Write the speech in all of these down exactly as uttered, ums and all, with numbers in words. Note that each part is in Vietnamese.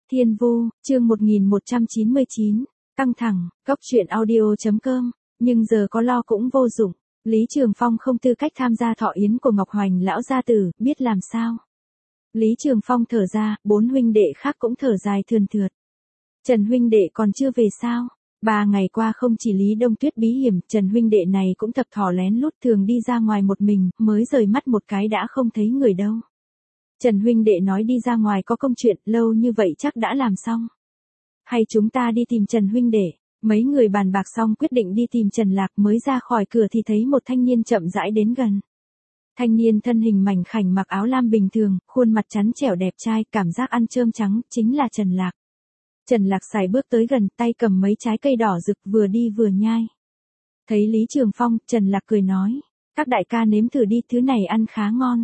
Thiên Vu, chương một nghìn một trăm chín mươi chín, căng thẳng, góc truyện audio.com, nhưng giờ có lo cũng vô dụng. Lý Trường Phong không tư cách tham gia thọ yến của Ngọc Hoành lão gia tử, biết làm sao. Lý Trường Phong thở ra, bốn huynh đệ khác cũng thở dài thườn thượt. Trần huynh đệ còn chưa về sao? Ba ngày qua không chỉ Lý Đông Tuyết bí hiểm, Trần huynh đệ này cũng thập thò lén lút thường đi ra ngoài một mình, mới rời mắt một cái đã không thấy người đâu. Trần huynh đệ nói đi ra ngoài có công chuyện, lâu như vậy chắc đã làm xong. Hay chúng ta đi tìm Trần huynh đệ? Mấy người bàn bạc xong quyết định đi tìm Trần Lạc, mới ra khỏi cửa thì thấy một thanh niên chậm rãi đến gần. Thanh niên thân hình mảnh khảnh mặc áo lam bình thường, khuôn mặt trắng trẻo đẹp trai, cảm giác ăn trơm trắng, chính là Trần Lạc. Trần Lạc sải bước tới gần, tay cầm mấy trái cây đỏ rực vừa đi vừa nhai. Thấy Lý Trường Phong, Trần Lạc cười nói, các đại ca nếm thử đi, thứ này ăn khá ngon.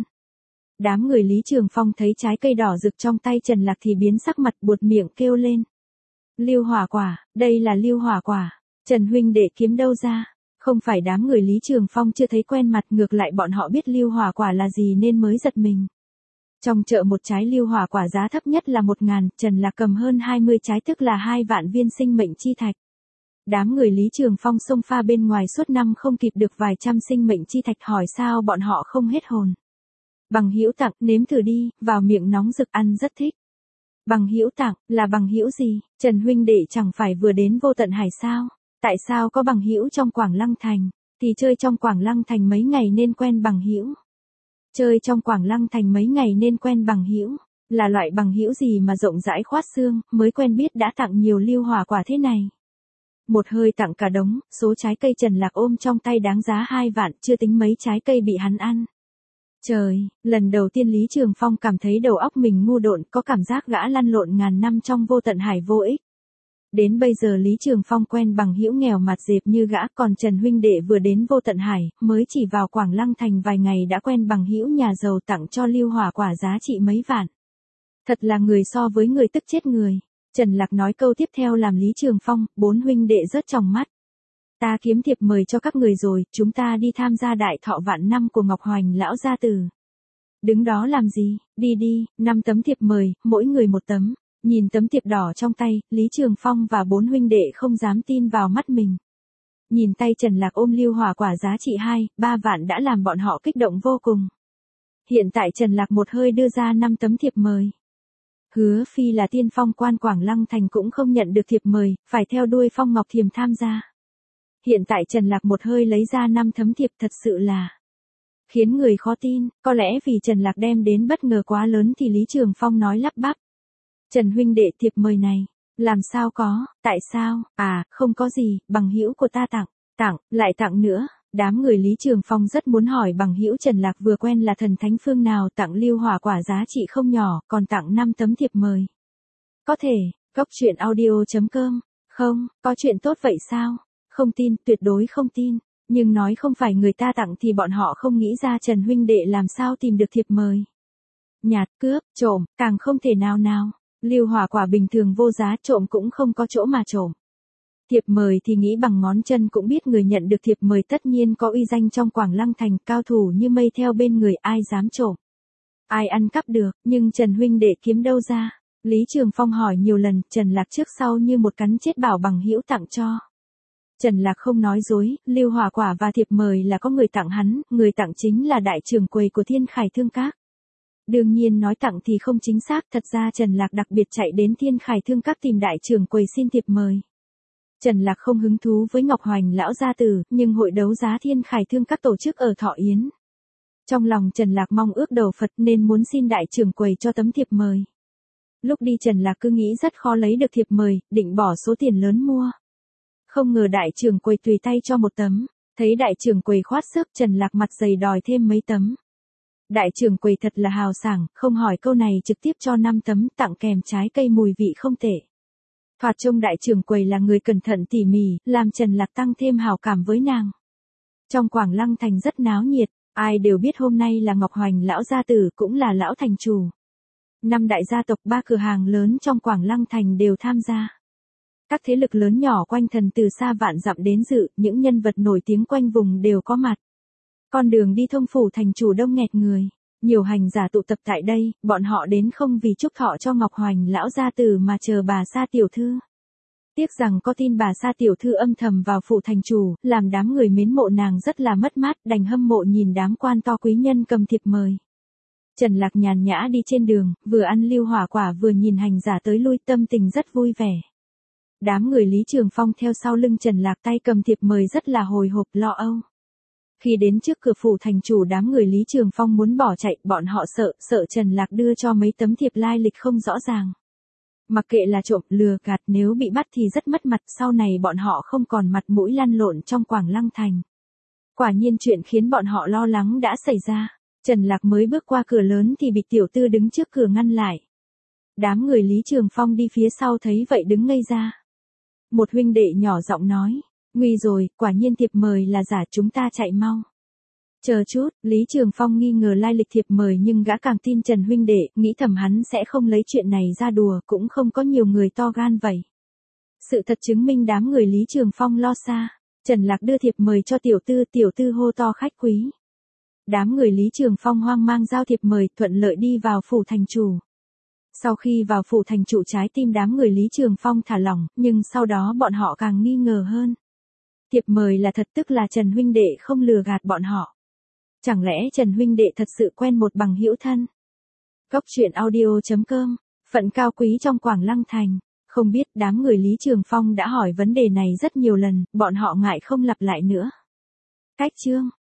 Đám người Lý Trường Phong thấy trái cây đỏ rực trong tay Trần Lạc thì biến sắc mặt, buột miệng kêu lên. Lưu hỏa quả, đây là lưu hỏa quả, Trần huynh đệ kiếm đâu ra? Không phải đám người Lý Trường Phong chưa thấy quen mặt, ngược lại bọn họ biết lưu hỏa quả là gì nên mới giật mình. Trong chợ một trái lưu hỏa quả giá thấp nhất là một ngàn, Trần Lạc cầm hơn hai mươi trái tức là hai vạn viên sinh mệnh chi thạch. Đám người Lý Trường Phong xông pha bên ngoài suốt năm không kịp được vài trăm sinh mệnh chi thạch, hỏi sao bọn họ không hết hồn. Bằng hữu tặng, nếm thử đi, vào miệng nóng rực, ăn rất thích. Bằng hữu tặng, là bằng hữu gì? Trần huynh đệ chẳng phải vừa đến Vô Tận Hải sao? Tại sao có bằng hữu trong Quảng Lăng Thành? Thì chơi trong Quảng Lăng Thành mấy ngày nên quen bằng hữu. Chơi trong Quảng Lăng Thành mấy ngày nên quen bằng hữu, là loại bằng hữu gì mà rộng rãi khoát xương, mới quen biết đã tặng nhiều lưu hỏa quả thế này. Một hơi tặng cả đống, số trái cây Trần Lạc ôm trong tay đáng giá hai vạn, chưa tính mấy trái cây bị hắn ăn. Trời, lần đầu tiên Lý Trường Phong cảm thấy đầu óc mình ngu độn, có cảm giác gã lăn lộn ngàn năm trong Vô Tận Hải vô ích. Đến bây giờ Lý Trường Phong quen bằng hữu nghèo mặt dẹp như gã, còn Trần huynh đệ vừa đến Vô Tận Hải, mới chỉ vào Quảng Lăng Thành vài ngày đã quen bằng hữu nhà giàu tặng cho lưu hỏa quả giá trị mấy vạn. Thật là người so với người tức chết người. Trần Lạc nói câu tiếp theo làm Lý Trường Phong, bốn huynh đệ rớt trong mắt. Ta kiếm thiệp mời cho các người rồi, chúng ta đi tham gia đại thọ vạn năm của Ngọc Hoành lão gia tử. Đứng đó làm gì, đi đi, năm tấm thiệp mời, mỗi người một tấm. Nhìn tấm thiệp đỏ trong tay, Lý Trường Phong và bốn huynh đệ không dám tin vào mắt mình. Nhìn tay Trần Lạc ôm lưu hỏa quả giá trị hai, ba vạn đã làm bọn họ kích động vô cùng. Hiện tại Trần Lạc một hơi đưa ra năm tấm thiệp mời. Hứa Phi là tiên phong quan Quảng Lăng Thành cũng không nhận được thiệp mời, phải theo đuôi Phong Ngọc Thiềm tham gia. Hiện tại Trần Lạc một hơi lấy ra năm tấm thiệp, thật sự là khiến người khó tin, có lẽ vì Trần Lạc đem đến bất ngờ quá lớn thì Lý Trường Phong nói lắp bắp. Trần huynh đệ, thiệp mời này, làm sao có, tại sao, à, không có gì, bằng hữu của ta tặng, tặng, lại tặng nữa. Đám người Lý Trường Phong rất muốn hỏi bằng hữu Trần Lạc vừa quen là thần thánh phương nào tặng lưu hỏa quả giá trị không nhỏ, còn tặng năm tấm thiệp mời. Có thể, góc truyện audio.com, không, có chuyện tốt vậy sao? Không tin, tuyệt đối không tin, nhưng nói không phải người ta tặng thì bọn họ không nghĩ ra Trần huynh đệ làm sao tìm được thiệp mời. Nhạt, cướp, trộm, càng không thể nào nào. Lưu hỏa quả bình thường vô giá, trộm cũng không có chỗ mà trộm. Thiệp mời thì nghĩ bằng ngón chân cũng biết người nhận được thiệp mời tất nhiên có uy danh trong Quảng Lăng Thành, cao thủ như mây theo bên người, ai dám trộm. Ai ăn cắp được, nhưng Trần huynh đệ kiếm đâu ra? Lý Trường Phong hỏi nhiều lần, Trần Lạc trước sau như một cắn chết bảo bằng hữu tặng cho. Trần Lạc không nói dối, lưu hỏa quả và thiệp mời là có người tặng hắn, người tặng chính là đại trưởng quầy của Thiên Khải Thương Các. Đương nhiên nói tặng thì không chính xác, thật ra Trần Lạc đặc biệt chạy đến Thiên Khải Thương Các tìm đại trưởng quầy xin thiệp mời. Trần Lạc không hứng thú với Ngọc Hoành lão gia tử, nhưng hội đấu giá Thiên Khải Thương Các tổ chức ở Thọ Yến. Trong lòng Trần Lạc mong ước đầu Phật nên muốn xin đại trưởng quầy cho tấm thiệp mời. Lúc đi Trần Lạc cứ nghĩ rất khó lấy được thiệp mời, định bỏ số tiền lớn mua. Không ngờ đại trưởng quầy tùy tay cho một tấm, thấy đại trưởng quầy khoát sức, Trần Lạc mặt dày đòi thêm mấy tấm. Đại trưởng quầy thật là hào sảng, không hỏi câu này trực tiếp cho năm tấm, tặng kèm trái cây mùi vị không tệ. Thoạt trông đại trưởng quầy là người cẩn thận tỉ mỉ, làm Trần Lạc tăng thêm hảo cảm với nàng. Trong Quảng Lăng Thành rất náo nhiệt, ai đều biết hôm nay là Ngọc Hoành lão gia tử, cũng là lão thành chủ. Năm đại gia tộc, ba cửa hàng lớn trong Quảng Lăng Thành đều tham gia. Các thế lực lớn nhỏ quanh thần từ xa vạn dặm đến dự, những nhân vật nổi tiếng quanh vùng đều có mặt. Con đường đi thông phủ thành chủ đông nghẹt người. Nhiều hành giả tụ tập tại đây, bọn họ đến không vì chúc thọ cho Ngọc Hoành lão gia tử mà chờ bà Sa tiểu thư. Tiếc rằng có tin bà Sa tiểu thư âm thầm vào phủ thành chủ, làm đám người mến mộ nàng rất là mất mát, đành hâm mộ nhìn đám quan to quý nhân cầm thiệp mời. Trần Lạc nhàn nhã đi trên đường, vừa ăn lưu hỏa quả vừa nhìn hành giả tới lui, tâm tình rất vui vẻ. Đám người Lý Trường Phong theo sau lưng Trần Lạc tay cầm thiệp mời rất là hồi hộp lo âu. Khi đến trước cửa phủ thành chủ, đám người Lý Trường Phong muốn bỏ chạy, bọn họ sợ, sợ Trần Lạc đưa cho mấy tấm thiệp lai lịch không rõ ràng. Mặc kệ là trộm, lừa gạt, nếu bị bắt thì rất mất mặt, sau này bọn họ không còn mặt mũi lăn lộn trong Quảng Lăng thành. Quả nhiên chuyện khiến bọn họ lo lắng đã xảy ra. Trần Lạc mới bước qua cửa lớn thì bị tiểu tư đứng trước cửa ngăn lại. Đám người Lý Trường Phong đi phía sau thấy vậy đứng ngây ra. Một huynh đệ nhỏ giọng nói, nguy rồi, quả nhiên thiệp mời là giả, chúng ta chạy mau. Chờ chút, Lý Trường Phong nghi ngờ lai lịch thiệp mời nhưng gã càng tin Trần huynh đệ, nghĩ thầm hắn sẽ không lấy chuyện này ra đùa, cũng không có nhiều người to gan vậy. Sự thật chứng minh đám người Lý Trường Phong lo xa. Trần Lạc đưa thiệp mời cho tiểu tư, tiểu tư hô to khách quý. Đám người Lý Trường Phong hoang mang giao thiệp mời, thuận lợi đi vào phủ thành chủ. Sau khi vào phủ thành chủ, trái tim đám người Lý Trường Phong thả lỏng, nhưng sau đó bọn họ càng nghi ngờ hơn. Thiệp mời là thật, tức là Trần huynh đệ không lừa gạt bọn họ. Chẳng lẽ Trần huynh đệ thật sự quen một bằng hữu thân? Góc truyện audio chấm com, phận cao quý trong Quảng Lăng thành. Không biết đám người Lý Trường Phong đã hỏi vấn đề này rất nhiều lần, bọn họ ngại không lặp lại nữa. Cách chương